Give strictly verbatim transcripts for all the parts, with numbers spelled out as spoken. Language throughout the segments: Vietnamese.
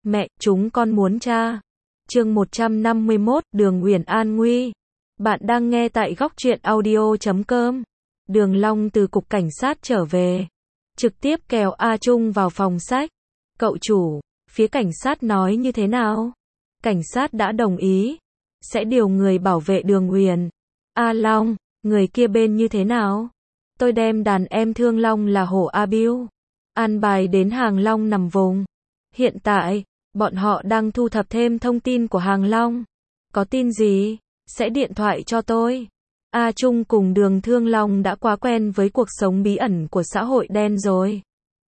Mẹ, chúng con muốn tra. Chương một trăm năm mươi mốt, Đường Uyển an nguy. Bạn đang nghe tại góc truyện audio chấm com. Đường Long từ cục cảnh sát trở về, trực tiếp kéo A Trung vào phòng sách. Cậu chủ, phía cảnh sát nói như thế nào? Cảnh sát đã đồng ý, sẽ điều người bảo vệ Đường Uyển. A Long, người kia bên như thế nào? Tôi đem đàn em thương Long là Hổ A Bưu, an bài đến Hàng Long nằm vùng. Hiện tại, bọn họ đang thu thập thêm thông tin của Hàng Long. Có tin gì, sẽ điện thoại cho tôi. A Trung cùng Đường Thương Long đã quá quen với cuộc sống bí ẩn của xã hội đen rồi.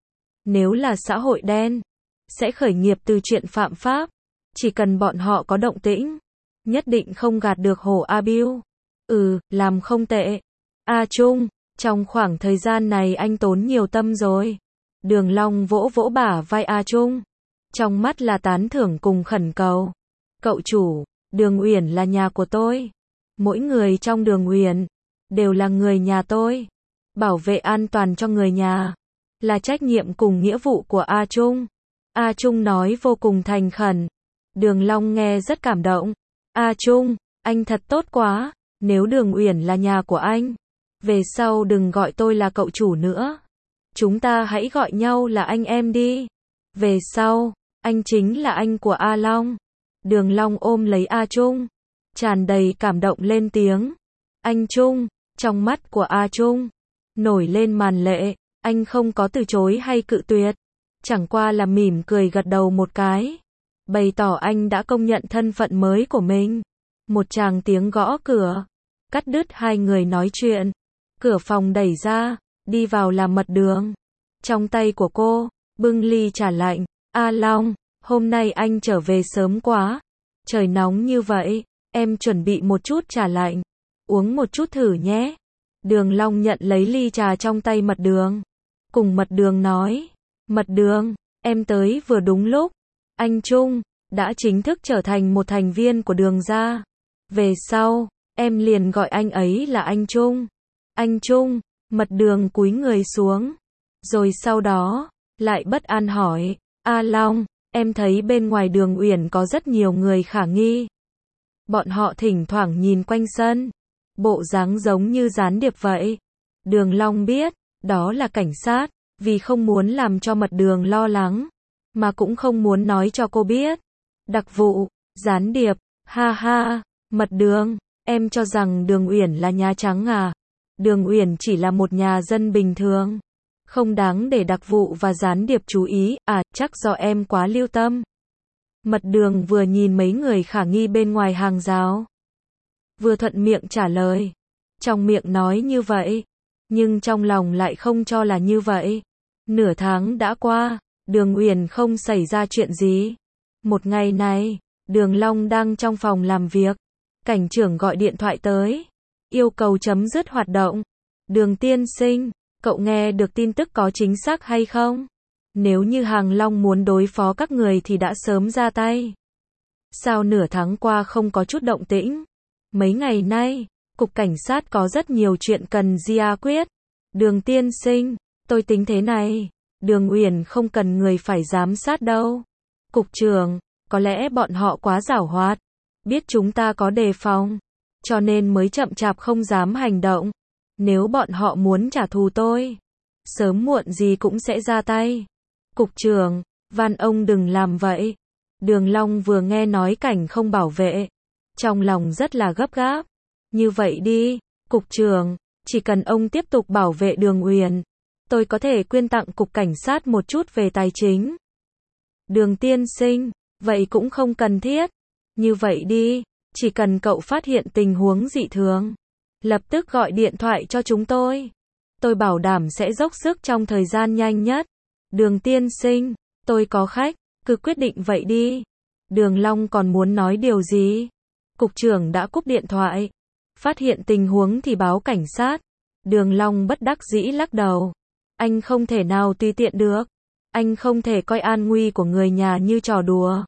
Nếu là xã hội đen, sẽ khởi nghiệp từ chuyện phạm pháp. Chỉ cần bọn họ có động tĩnh, nhất định không gạt được Hổ A Bưu. Ừ, làm không tệ. A Trung, trong khoảng thời gian này anh tốn nhiều tâm rồi. Đường Long vỗ vỗ bả vai A Trung, trong mắt là tán thưởng cùng khẩn cầu. Cậu chủ, Đường Uyển là nhà của tôi. Mỗi người trong Đường Uyển đều là người nhà tôi. Bảo vệ an toàn cho người nhà là trách nhiệm cùng nghĩa vụ của A Trung. A Trung nói vô cùng thành khẩn. Đường Long nghe rất cảm động. A Trung, anh thật tốt quá. Nếu Đường Uyển là nhà của anh, về sau đừng gọi tôi là cậu chủ nữa. Chúng ta hãy gọi nhau là anh em đi. Về sau, anh chính là anh của A Long. Đường Long ôm lấy A Trung, tràn đầy cảm động lên tiếng. Anh Trung, trong mắt của A Trung nổi lên màn lệ. Anh không có từ chối hay cự tuyệt, chẳng qua là mỉm cười gật đầu một cái, bày tỏ anh đã công nhận thân phận mới của mình. Một tràng tiếng gõ cửa cắt đứt hai người nói chuyện. Cửa phòng đẩy ra, đi vào là Mật Đường. Trong tay của cô bưng ly trà lạnh. A Long, hôm nay anh trở về sớm quá. Trời nóng như vậy, em chuẩn bị một chút trà lạnh, uống một chút thử nhé. Đường Long nhận lấy ly trà trong tay Mật Đường, cùng Mật Đường nói. Mật Đường, em tới vừa đúng lúc. Anh Trung đã chính thức trở thành một thành viên của Đường gia. Về sau, em liền gọi anh ấy là anh Trung. Anh Trung. Mật Đường cúi người xuống, rồi sau đó lại bất an hỏi. A Long, em thấy bên ngoài Đường Uyển có rất nhiều người khả nghi. Bọn họ thỉnh thoảng nhìn quanh sân, bộ dáng giống như gián điệp vậy. Đường Long biết, đó là cảnh sát, vì không muốn làm cho Mật Đường lo lắng, mà cũng không muốn nói cho cô biết. Đặc vụ, gián điệp, ha ha. Mật Đường, em cho rằng Đường Uyển là Nhà Trắng à? Đường Uyển chỉ là một nhà dân bình thường, không đáng để đặc vụ và gián điệp chú ý. À, chắc do em quá lưu tâm. Mật Đường vừa nhìn mấy người khả nghi bên ngoài hàng rào, vừa thuận miệng trả lời. Trong miệng nói như vậy, nhưng trong lòng lại không cho là như vậy. Nửa tháng đã qua, Đường Uyển không xảy ra chuyện gì. Một ngày này, Đường Long đang trong phòng làm việc, cảnh trưởng gọi điện thoại tới, yêu cầu chấm dứt hoạt động. Đường tiên sinh, cậu nghe được tin tức có chính xác hay không? Nếu như Hàng Long muốn đối phó các người thì đã sớm ra tay. Sao nửa tháng qua không có chút động tĩnh? Mấy ngày nay, cục cảnh sát có rất nhiều chuyện cần giải quyết. Đường tiên sinh, tôi tính thế này, Đường Uyển không cần người phải giám sát đâu. Cục trưởng, có lẽ bọn họ quá giảo hoạt, biết chúng ta có đề phòng, cho nên mới chậm chạp không dám hành động. Nếu bọn họ muốn trả thù tôi, sớm muộn gì cũng sẽ ra tay. Cục trưởng, van ông đừng làm vậy. Đường Long vừa nghe nói cảnh không bảo vệ, trong lòng rất là gấp gáp. Như vậy đi, cục trưởng, chỉ cần ông tiếp tục bảo vệ Đường Uyển, tôi có thể quyên tặng cục cảnh sát một chút về tài chính. Đường tiên sinh, vậy cũng không cần thiết. Như vậy đi, chỉ cần cậu phát hiện tình huống dị thường, lập tức gọi điện thoại cho chúng tôi. Tôi bảo đảm sẽ dốc sức trong thời gian nhanh nhất. Đường tiên sinh, tôi có khách, cứ quyết định vậy đi. Đường Long còn muốn nói điều gì? Cục trưởng đã cúp điện thoại. Phát hiện tình huống thì báo cảnh sát. Đường Long bất đắc dĩ lắc đầu. Anh không thể nào tùy tiện được. Anh không thể coi an nguy của người nhà như trò đùa.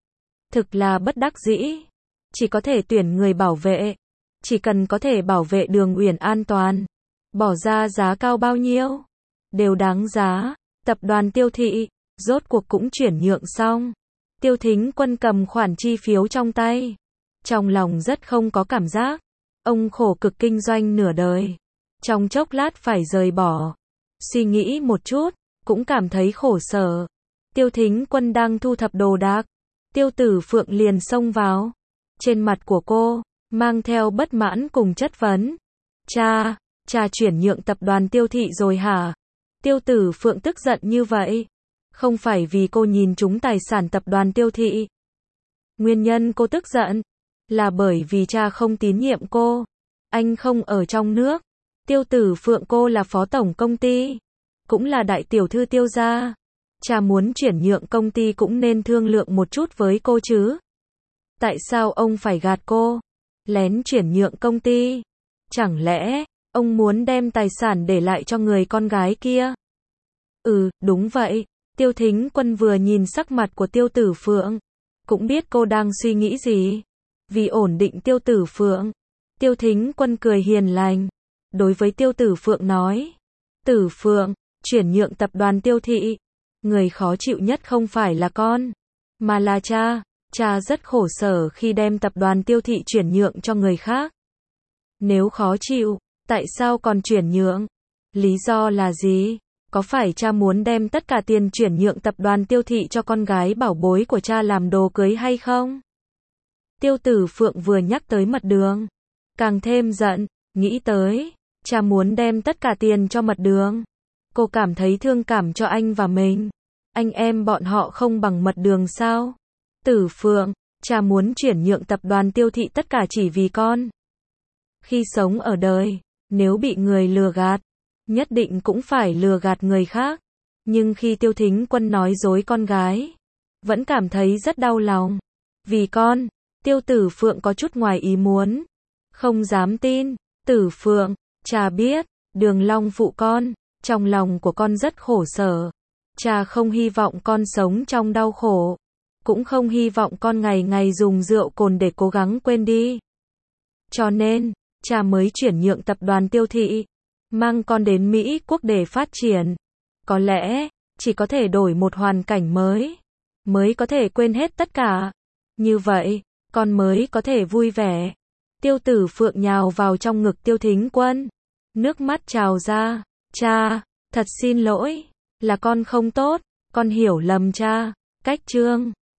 Thực là bất đắc dĩ. Chỉ có thể tuyển người bảo vệ. Chỉ cần có thể bảo vệ Đường Uyển an toàn, bỏ ra giá cao bao nhiêu, đều đáng giá. Tập đoàn Tiêu Thị, rốt cuộc cũng chuyển nhượng xong. Tiêu Thính Quân cầm khoản chi phiếu trong tay. Trong lòng rất không có cảm giác. Ông khổ cực kinh doanh nửa đời. Trong chốc lát phải rời bỏ. Suy nghĩ một chút, cũng cảm thấy khổ sở. Tiêu Thính Quân đang thu thập đồ đạc. Tiêu Tử Phượng liền xông vào. Trên mặt của cô, mang theo bất mãn cùng chất vấn. Cha, cha chuyển nhượng tập đoàn Tiêu Thị rồi hả? Tiêu Tử Phượng tức giận như vậy. Không phải vì cô nhìn trúng tài sản tập đoàn Tiêu Thị. Nguyên nhân cô tức giận là bởi vì cha không tín nhiệm cô. Anh không ở trong nước. Tiêu Tử Phượng cô là phó tổng công ty, cũng là đại tiểu thư Tiêu gia. Cha muốn chuyển nhượng công ty cũng nên thương lượng một chút với cô chứ. Tại sao ông phải gạt cô? Lén chuyển nhượng công ty? Chẳng lẽ ông muốn đem tài sản để lại cho người con gái kia? Ừ, đúng vậy. Tiêu Thính Quân vừa nhìn sắc mặt của Tiêu Tử Phượng, cũng biết cô đang suy nghĩ gì. Vì ổn định Tiêu Tử Phượng, Tiêu Thính Quân cười hiền lành. Đối với Tiêu Tử Phượng nói, Tử Phượng, chuyển nhượng tập đoàn Tiêu Thị, người khó chịu nhất không phải là con, mà là cha. Cha rất khổ sở khi đem tập đoàn Tiêu Thị chuyển nhượng cho người khác. Nếu khó chịu, tại sao còn chuyển nhượng? Lý do là gì? Có phải cha muốn đem tất cả tiền chuyển nhượng tập đoàn Tiêu Thị cho con gái bảo bối của cha làm đồ cưới hay không? Tiêu Tử Phượng vừa nhắc tới mật đường, càng thêm giận, nghĩ tới, cha muốn đem tất cả tiền cho mật đường. Cô cảm thấy thương cảm cho anh và mình. Anh em bọn họ không bằng mật đường sao? Tử Phượng, cha muốn chuyển nhượng tập đoàn Tiêu Thị tất cả chỉ vì con. Khi sống ở đời, nếu bị người lừa gạt, nhất định cũng phải lừa gạt người khác. Nhưng khi Tiêu Thính Quân nói dối con gái, vẫn cảm thấy rất đau lòng. Vì con, Tiêu Tử Phượng có chút ngoài ý muốn. Không dám tin. Tử Phượng, cha biết, Đường Long phụ con, trong lòng của con rất khổ sở. Cha không hy vọng con sống trong đau khổ. Cũng không hy vọng con ngày ngày dùng rượu cồn để cố gắng quên đi. Cho nên, cha mới chuyển nhượng tập đoàn Tiêu Thị, mang con đến Mỹ Quốc để phát triển. Có lẽ, chỉ có thể đổi một hoàn cảnh mới, mới có thể quên hết tất cả. Như vậy, con mới có thể vui vẻ. Tiêu Tử Phượng nhào vào trong ngực Tiêu Thính Quân. Nước mắt trào ra. Cha, thật xin lỗi, là con không tốt, con hiểu lầm cha. Cách chương